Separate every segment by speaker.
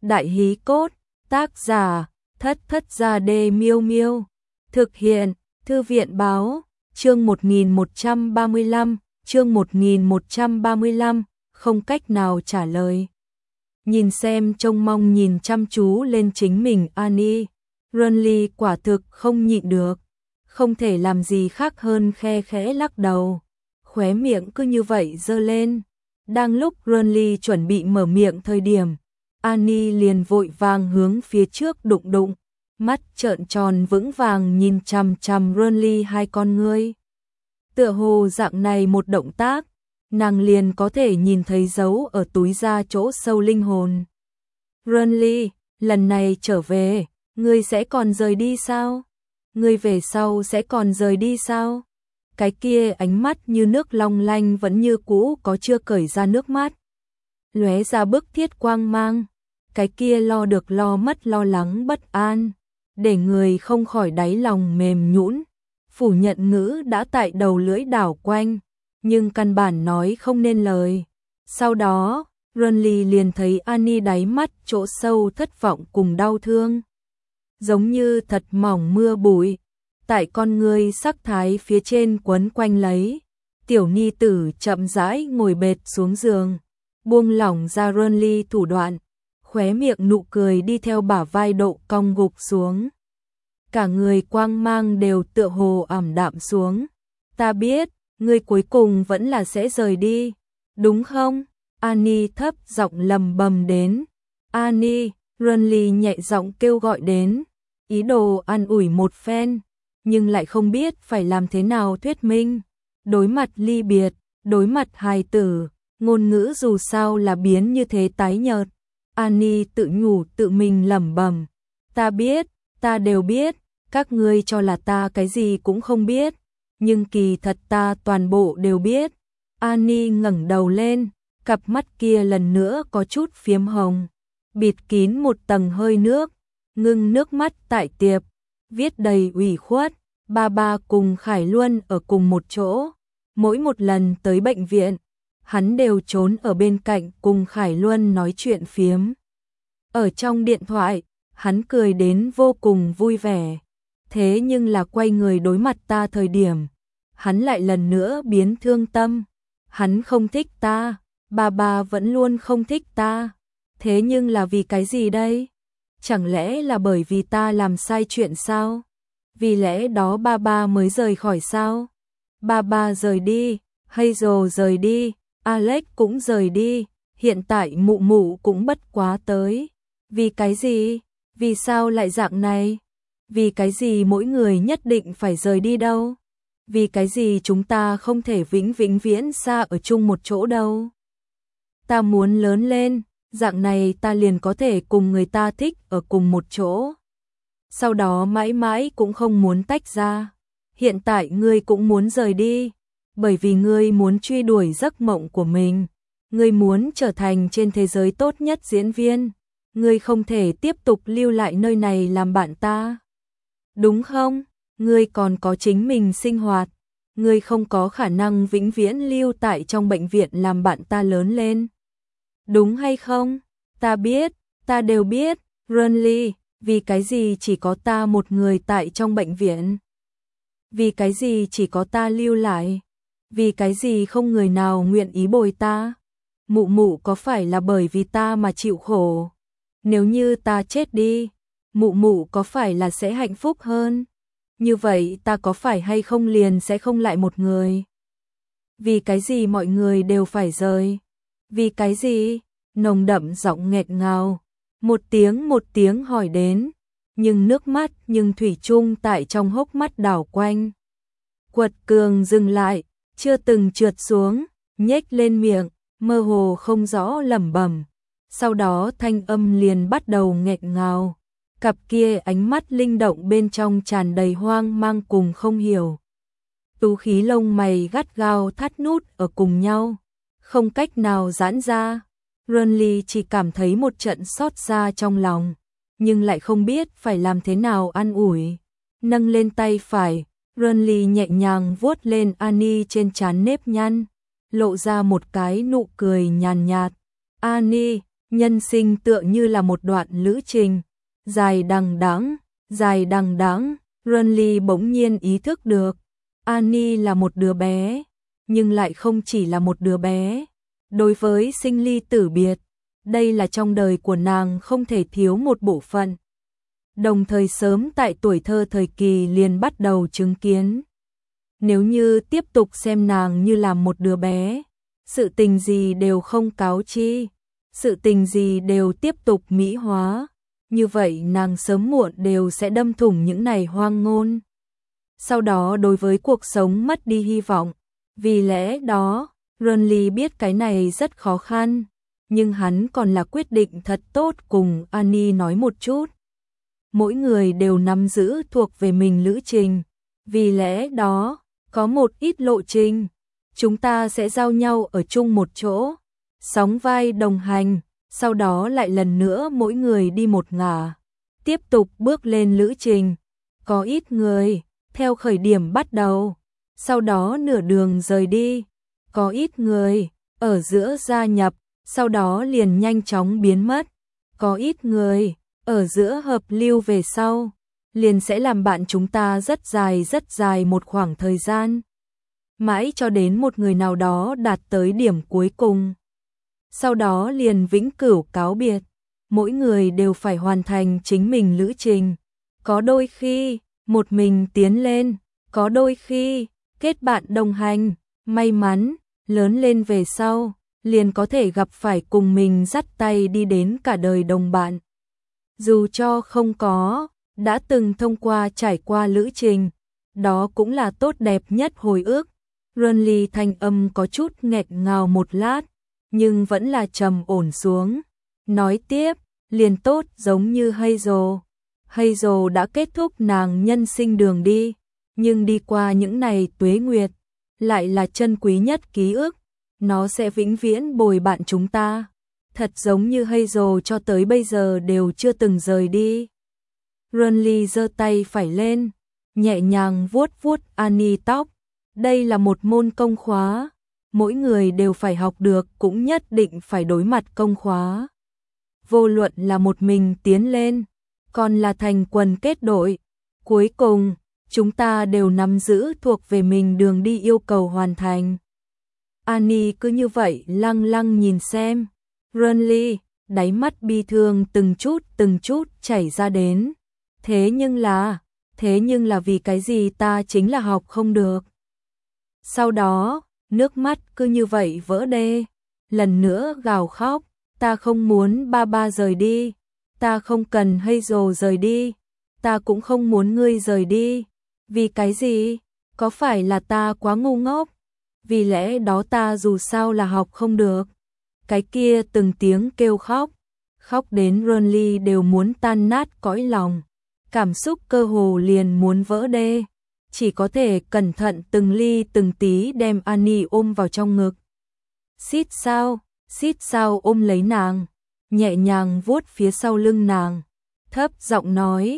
Speaker 1: Đại hí cốt, tác giả, Thất Thất Gia Đê Miêu Miêu. Thực hiện, Thư viện báo, chương 1135, chương 1135, không cách nào trả lời. Nhìn xem trông mong nhìn chăm chú lên chính mình Annie, Renly quả thực không nhịn được, không thể làm gì khác hơn khe khẽ lắc đầu, khóe miệng cứ như vậy giơ lên. Đang lúc Renly chuẩn bị mở miệng thời điểm, Annie liền vội vàng hướng phía trước đụng đụng, mắt trợn tròn vững vàng nhìn chằm chằm Renly hai con ngươi. Tựa hồ dạng này một động tác, nàng liền có thể nhìn thấy dấu ở túi da chỗ sâu linh hồn. Renly, lần này trở về, ngươi sẽ còn rời đi sao? Ngươi về sau sẽ còn rời đi sao? Cái kia ánh mắt như nước long lanh vẫn như cũ có chưa cởi ra nước mắt. Lóe ra bức thiết quang mang, cái kia lo được lo mất lo lắng bất an, để người không khỏi đáy lòng mềm nhũn. Phủ nhận ngữ đã tại đầu lưỡi đảo quanh, nhưng căn bản nói không nên lời. Sau đó, Renly liền thấy Annie đáy mắt chỗ sâu thất vọng cùng đau thương. Giống như thật mỏng mưa bụi, tại con ngươi sắc thái phía trên quấn quanh lấy. Tiểu ni tử chậm rãi ngồi bệt xuống giường, buông lỏng ra Renly thủ đoạn, khóe miệng nụ cười đi theo bả vai độ cong gục xuống. Cả người quang mang đều tựa hồ ảm đạm xuống. Ta biết, ngươi cuối cùng vẫn là sẽ rời đi, đúng không? Annie thấp giọng lầm bầm đến. Annie, Renly nhẹ giọng kêu gọi đến, ý đồ an ủi một phen, nhưng lại không biết phải làm thế nào thuyết minh. Đối mặt ly biệt, đối mặt hài tử, ngôn ngữ dù sao là biến như thế tái nhợt. Annie tự nhủ tự mình lẩm bẩm, ta biết, ta đều biết, các ngươi cho là ta cái gì cũng không biết, nhưng kỳ thật ta toàn bộ đều biết. Annie ngẩng đầu lên, cặp mắt kia lần nữa có chút phiếm hồng, bịt kín một tầng hơi nước, ngưng nước mắt tại tiệp, viết đầy ủy khuất. Ba cùng Khải Luân ở cùng một chỗ, mỗi một lần tới bệnh viện, hắn đều trốn ở bên cạnh cùng Khải Luân nói chuyện phiếm. Ở trong điện thoại, hắn cười đến vô cùng vui vẻ. Thế nhưng là quay người đối mặt ta thời điểm, hắn lại lần nữa biến thương tâm. Hắn không thích ta, ba vẫn luôn không thích ta. Thế nhưng là vì cái gì đây? Chẳng lẽ là bởi vì ta làm sai chuyện sao? Vì lẽ đó ba mới rời khỏi sao? Ba rời đi, Hazel rời đi, Alex cũng rời đi, hiện tại mụ mụ cũng bất quá tới. Vì cái gì? Vì sao lại dạng này? Vì cái gì mỗi người nhất định phải rời đi đâu? Vì cái gì chúng ta không thể vĩnh viễn xa ở chung một chỗ đâu? Ta muốn lớn lên, dạng này ta liền có thể cùng người ta thích ở cùng một chỗ. Sau đó mãi mãi cũng không muốn tách ra. Hiện tại ngươi cũng muốn rời đi, bởi vì ngươi muốn truy đuổi giấc mộng của mình. Ngươi muốn trở thành trên thế giới tốt nhất diễn viên. Ngươi không thể tiếp tục lưu lại nơi này làm bạn ta. Đúng không? Ngươi còn có chính mình sinh hoạt. Ngươi không có khả năng vĩnh viễn lưu tại trong bệnh viện làm bạn ta lớn lên. Đúng hay không? Ta biết, ta đều biết, Renly. Vì cái gì chỉ có ta một người tại trong bệnh viện? Vì cái gì chỉ có ta lưu lại? Vì cái gì không người nào nguyện ý bồi ta? Mụ có phải là bởi vì ta mà chịu khổ? Nếu như ta chết đi, mụ có phải là sẽ hạnh phúc hơn? Như vậy ta có phải hay không liền sẽ không lại một người? Vì cái gì mọi người đều phải rời? Vì cái gì? Nồng đậm giọng nghẹt ngào. Một tiếng hỏi đến, nhưng nước mắt nhưng thủy chung tại trong hốc mắt đảo quanh. Quật Cường dừng lại, chưa từng trượt xuống, nhếch lên miệng, mơ hồ không rõ lẩm bẩm. Sau đó thanh âm liền bắt đầu nghẹt ngào, cặp kia ánh mắt linh động bên trong tràn đầy hoang mang cùng không hiểu. Tú khí lông mày gắt gao thắt nút ở cùng nhau, không cách nào giãn ra. Renly chỉ cảm thấy một trận xót xa trong lòng, nhưng lại không biết phải làm thế nào an ủi. Nâng lên tay phải, Renly nhẹ nhàng vuốt lên Annie trên trán nếp nhăn, lộ ra một cái nụ cười nhàn nhạt. Annie, Nhân sinh tựa như là một đoạn lữ trình, dài đằng đẵng, dài đằng đẵng. Renly bỗng nhiên ý thức được, Annie là một đứa bé, nhưng lại không chỉ là một đứa bé. Đối với sinh ly tử biệt, đây là trong đời của nàng không thể thiếu một bộ phận. Đồng thời sớm tại tuổi thơ thời kỳ liền bắt đầu chứng kiến. Nếu như tiếp tục xem nàng như là một đứa bé, sự tình gì đều không cáo chi, sự tình gì đều tiếp tục mỹ hóa, như vậy nàng sớm muộn đều sẽ đâm thủng những này hoang ngôn. Sau đó đối với cuộc sống mất đi hy vọng, vì lẽ đó, Renly biết cái này rất khó khăn, nhưng hắn còn là quyết định thật tốt cùng Annie nói một chút. Mỗi người đều nắm giữ thuộc về mình lữ trình, vì lẽ đó, có một ít lộ trình, chúng ta sẽ giao nhau ở chung một chỗ, sóng vai đồng hành, sau đó lại lần nữa mỗi người đi một ngả, tiếp tục bước lên lữ trình. Có ít người, theo khởi điểm bắt đầu, sau đó nửa đường rời đi, có ít người, ở giữa gia nhập, sau đó liền nhanh chóng biến mất, có ít người, ở giữa hợp lưu về sau, liền sẽ làm bạn chúng ta rất dài một khoảng thời gian. Mãi cho đến một người nào đó đạt tới điểm cuối cùng. Sau đó liền vĩnh cửu cáo biệt, mỗi người đều phải hoàn thành chính mình lữ trình. Có đôi khi, một mình tiến lên, có đôi khi, kết bạn đồng hành, may mắn, lớn lên về sau, liền có thể gặp phải cùng mình dắt tay đi đến cả đời đồng bạn. Dù cho không có, đã từng thông qua trải qua lữ trình, đó cũng là tốt đẹp nhất hồi ức. Renly thanh âm có chút nghẹt ngào một lát, nhưng vẫn là trầm ổn xuống. Nói tiếp, liền tốt giống như Hazel. Hazel đã kết thúc nàng nhân sinh đường đi, nhưng đi qua những này tuế nguyệt, lại là chân quý nhất ký ức. Nó sẽ vĩnh viễn bồi bạn chúng ta. Thật giống như Hazel cho tới bây giờ đều chưa từng rời đi. Renly giơ tay phải lên, nhẹ nhàng vuốt vuốt Annie tóc. Đây là một môn công khóa, mỗi người đều phải học được, cũng nhất định phải đối mặt công khóa. Vô luận là một mình tiến lên, còn là thành quần kết đội, cuối cùng, chúng ta đều nắm giữ thuộc về mình đường đi yêu cầu hoàn thành. Annie cứ như vậy lăng lăng nhìn xem, Renly, đáy mắt bi thương từng chút chảy ra đến. Thế nhưng là vì cái gì ta chính là học không được. Sau đó, nước mắt cứ như vậy vỡ đê, lần nữa gào khóc, ta không muốn ba ba rời đi, ta không cần Hazel rời đi, ta cũng không muốn ngươi rời đi. Vì cái gì? Có phải là ta quá ngu ngốc? Vì lẽ đó ta dù sao là học không được. Cái kia từng tiếng kêu khóc, khóc đến Renly đều muốn tan nát cõi lòng, cảm xúc cơ hồ liền muốn vỡ đê. Chỉ có thể cẩn thận từng ly từng tí đem Annie ôm vào trong ngực. Xít sao ôm lấy nàng, nhẹ nhàng vuốt phía sau lưng nàng, thấp giọng nói,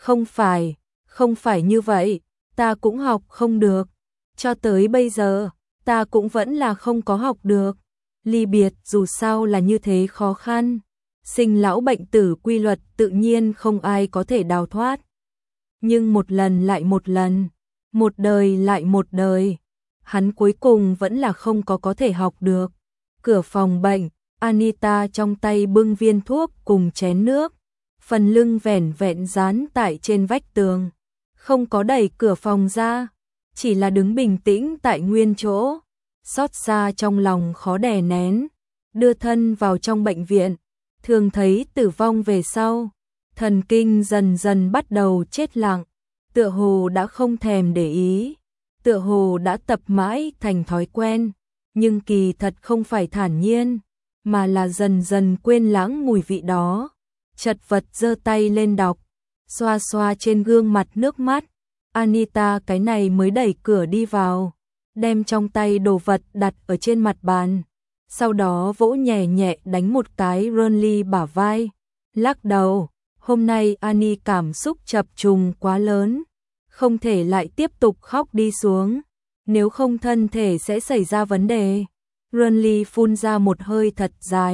Speaker 1: không phải như vậy, ta cũng học không được, cho tới bây giờ, ta cũng vẫn là không có học được. Ly biệt dù sao là như thế khó khăn, sinh lão bệnh tử quy luật tự nhiên không ai có thể đào thoát. Nhưng một lần lại một lần, một đời lại một đời, hắn cuối cùng vẫn là không có thể học được. Cửa phòng bệnh, Anita trong tay bưng viên thuốc cùng chén nước, phần lưng vẻn vẹn dán tại trên vách tường, không có đẩy cửa phòng ra, chỉ là đứng bình tĩnh tại nguyên chỗ, xót xa trong lòng khó đè nén, đưa thân vào trong bệnh viện, thường thấy tử vong về sau, thần kinh dần dần bắt đầu chết lặng. Tựa hồ đã không thèm để ý, tựa hồ đã tập mãi thành thói quen, nhưng kỳ thật không phải thản nhiên, mà là dần dần quên lãng mùi vị đó. Chật vật giơ tay lên đọc, xoa xoa trên gương mặt nước mắt, Anita cái này mới đẩy cửa đi vào, đem trong tay đồ vật đặt ở trên mặt bàn, sau đó vỗ nhẹ nhẹ đánh một cái Renly bả vai, lắc đầu. Hôm nay Annie cảm xúc chập trùng quá lớn, không thể lại tiếp tục khóc đi xuống, nếu không thân thể sẽ xảy ra vấn đề. Renly phun ra một hơi thật dài,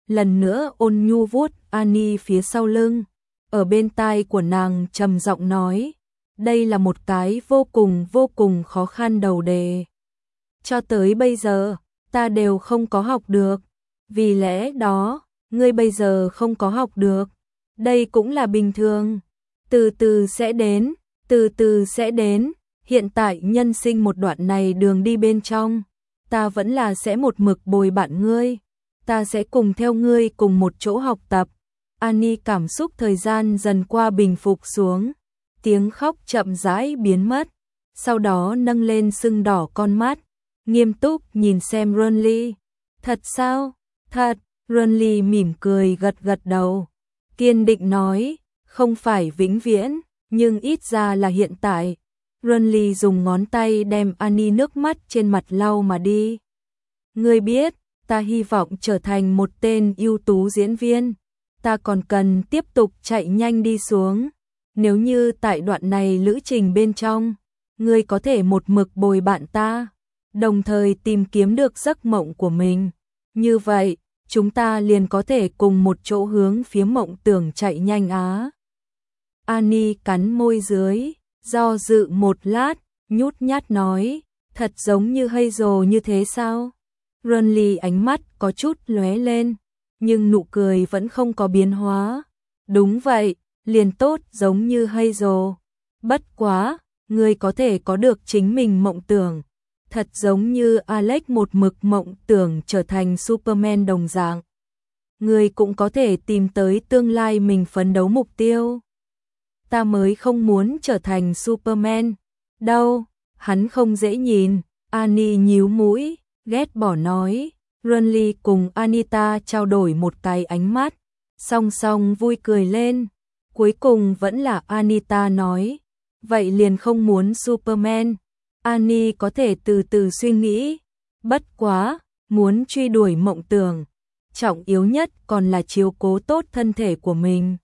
Speaker 1: lần nữa ôn nhu vuốt Annie phía sau lưng, ở bên tai của nàng trầm giọng nói, đây là một cái vô cùng khó khăn đầu đề. Cho tới bây giờ, ta đều không có học được, vì lẽ đó, ngươi bây giờ không có học được, đây cũng là bình thường, từ từ sẽ đến, từ từ sẽ đến, hiện tại nhân sinh một đoạn này đường đi bên trong, ta vẫn là sẽ một mực bồi bạn ngươi, ta sẽ cùng theo ngươi cùng một chỗ học tập. Annie cảm xúc thời gian dần qua bình phục xuống, tiếng khóc chậm rãi biến mất, sau đó nâng lên sưng đỏ con mắt, nghiêm túc nhìn xem Ronly. Thật sao? Thật, Ronly mỉm cười gật gật đầu, kiên định nói, không phải vĩnh viễn, nhưng ít ra là hiện tại. Ronly dùng ngón tay đem Annie nước mắt trên mặt lau mà đi. Ngươi biết, ta hy vọng trở thành một tên ưu tú diễn viên, ta còn cần tiếp tục chạy nhanh đi xuống. Nếu như tại đoạn này lữ trình bên trong, ngươi có thể một mực bồi bạn ta, đồng thời tìm kiếm được giấc mộng của mình, như vậy, chúng ta liền có thể cùng một chỗ hướng phía mộng tưởng chạy nhanh á. Annie cắn môi dưới, do dự một lát, nhút nhát nói, thật giống như Hazel như thế sao? Ronly ánh mắt có chút lóe lên, nhưng nụ cười vẫn không có biến hóa. Đúng vậy, liền tốt giống như Hazel. Bất quá, ngươi có thể có được chính mình mộng tưởng. Thật giống như Alex một mực mộng tưởng trở thành Superman đồng dạng. Ngươi cũng có thể tìm tới tương lai mình phấn đấu mục tiêu. Ta mới không muốn trở thành Superman. Đâu, hắn không dễ nhìn. Annie nhíu mũi, ghét bỏ nói. Ronly cùng Anita trao đổi một cái ánh mắt, song song vui cười lên. Cuối cùng vẫn là Anita nói, vậy liền không muốn Superman. Annie có thể từ từ suy nghĩ, bất quá, muốn truy đuổi mộng tưởng, trọng yếu nhất còn là chiếu cố tốt thân thể của mình.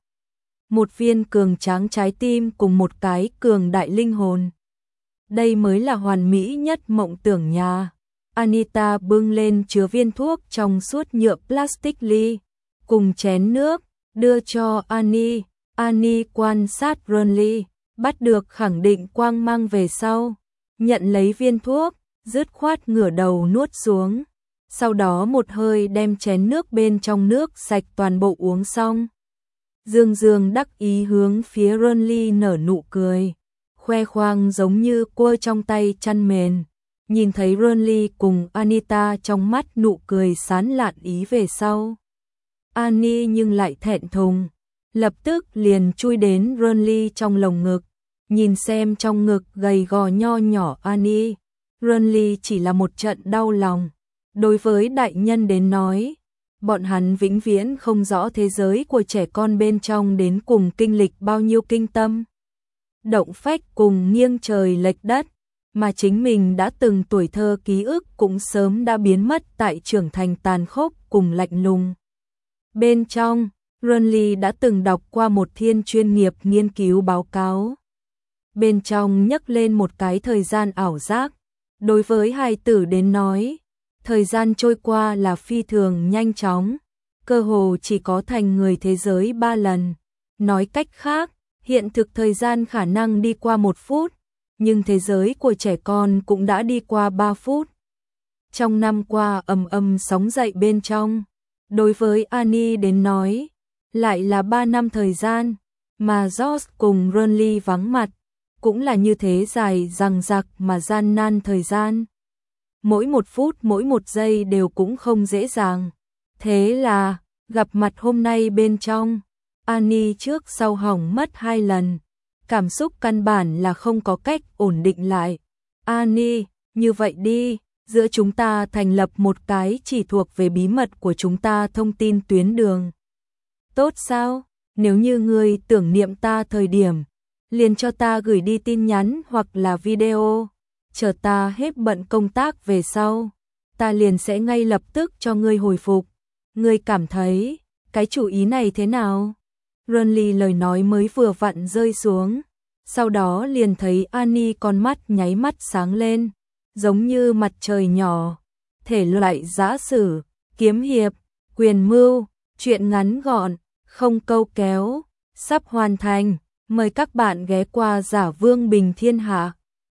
Speaker 1: Một viên cường tráng trái tim cùng một cái cường đại linh hồn. Đây mới là hoàn mỹ nhất mộng tưởng nhà. Anita bưng lên chứa viên thuốc trong suốt nhựa plastic ly, cùng chén nước, đưa cho Annie. Annie quan sát Ronly, bắt được khẳng định quang mang về sau, nhận lấy viên thuốc, dứt khoát ngửa đầu nuốt xuống, sau đó một hơi đem chén nước bên trong nước sạch toàn bộ uống xong. Dương Dương đắc ý hướng phía Ronly nở nụ cười, khoe khoang giống như cua trong tay chăn mền. Nhìn thấy Ronly cùng Anita trong mắt nụ cười sán lạn ý về sau. Annie nhưng lại thẹn thùng, lập tức liền chui đến Ronly trong lồng ngực, nhìn xem trong ngực gầy gò nho nhỏ Annie. Ronly chỉ là một trận đau lòng. Đối với đại nhân đến nói, bọn hắn vĩnh viễn không rõ thế giới của trẻ con bên trong đến cùng kinh lịch bao nhiêu kinh tâm, động phách cùng nghiêng trời lệch đất, mà chính mình đã từng tuổi thơ ký ức cũng sớm đã biến mất tại trưởng thành tàn khốc cùng lạnh lùng. Bên trong, Ronly đã từng đọc qua một thiên chuyên nghiệp nghiên cứu báo cáo. Bên trong nhắc lên một cái thời gian ảo giác. Đối với hài tử đến nói, thời gian trôi qua là phi thường nhanh chóng, cơ hồ chỉ có thành người thế giới 3 lần. Nói cách khác, hiện thực thời gian khả năng đi qua 1 phút, nhưng thế giới của trẻ con cũng đã đi qua 3 phút. Trong năm qua sóng dậy bên trong, đối với Annie đến nói, lại là 3 năm thời gian, mà George cùng Ronly vắng mặt, cũng là như thế dài dằng dặc mà gian nan thời gian. Mỗi 1 phút mỗi 1 giây đều cũng không dễ dàng. Thế là, gặp mặt hôm nay bên trong, Annie trước sau hỏng mất 2 lần. Cảm xúc căn bản là không có cách ổn định lại. Annie, như vậy đi, giữa chúng ta thành lập một cái chỉ thuộc về bí mật của chúng ta thông tin tuyến đường. Tốt sao? Nếu như ngươi tưởng niệm ta thời điểm, liền cho ta gửi đi tin nhắn hoặc là video. Chờ ta hết bận công tác về sau, ta liền sẽ ngay lập tức cho ngươi hồi phục. Ngươi cảm thấy, cái chủ ý này thế nào? Ronly lời nói mới vừa vặn rơi xuống, sau đó liền thấy Annie con mắt nháy mắt sáng lên, giống như mặt trời nhỏ, thể loại giã sử, kiếm hiệp, Quyền Mưu, chuyện ngắn gọn, không câu kéo, sắp hoàn thành. Mời các bạn ghé qua Giả Vương Bình Thiên Hạ.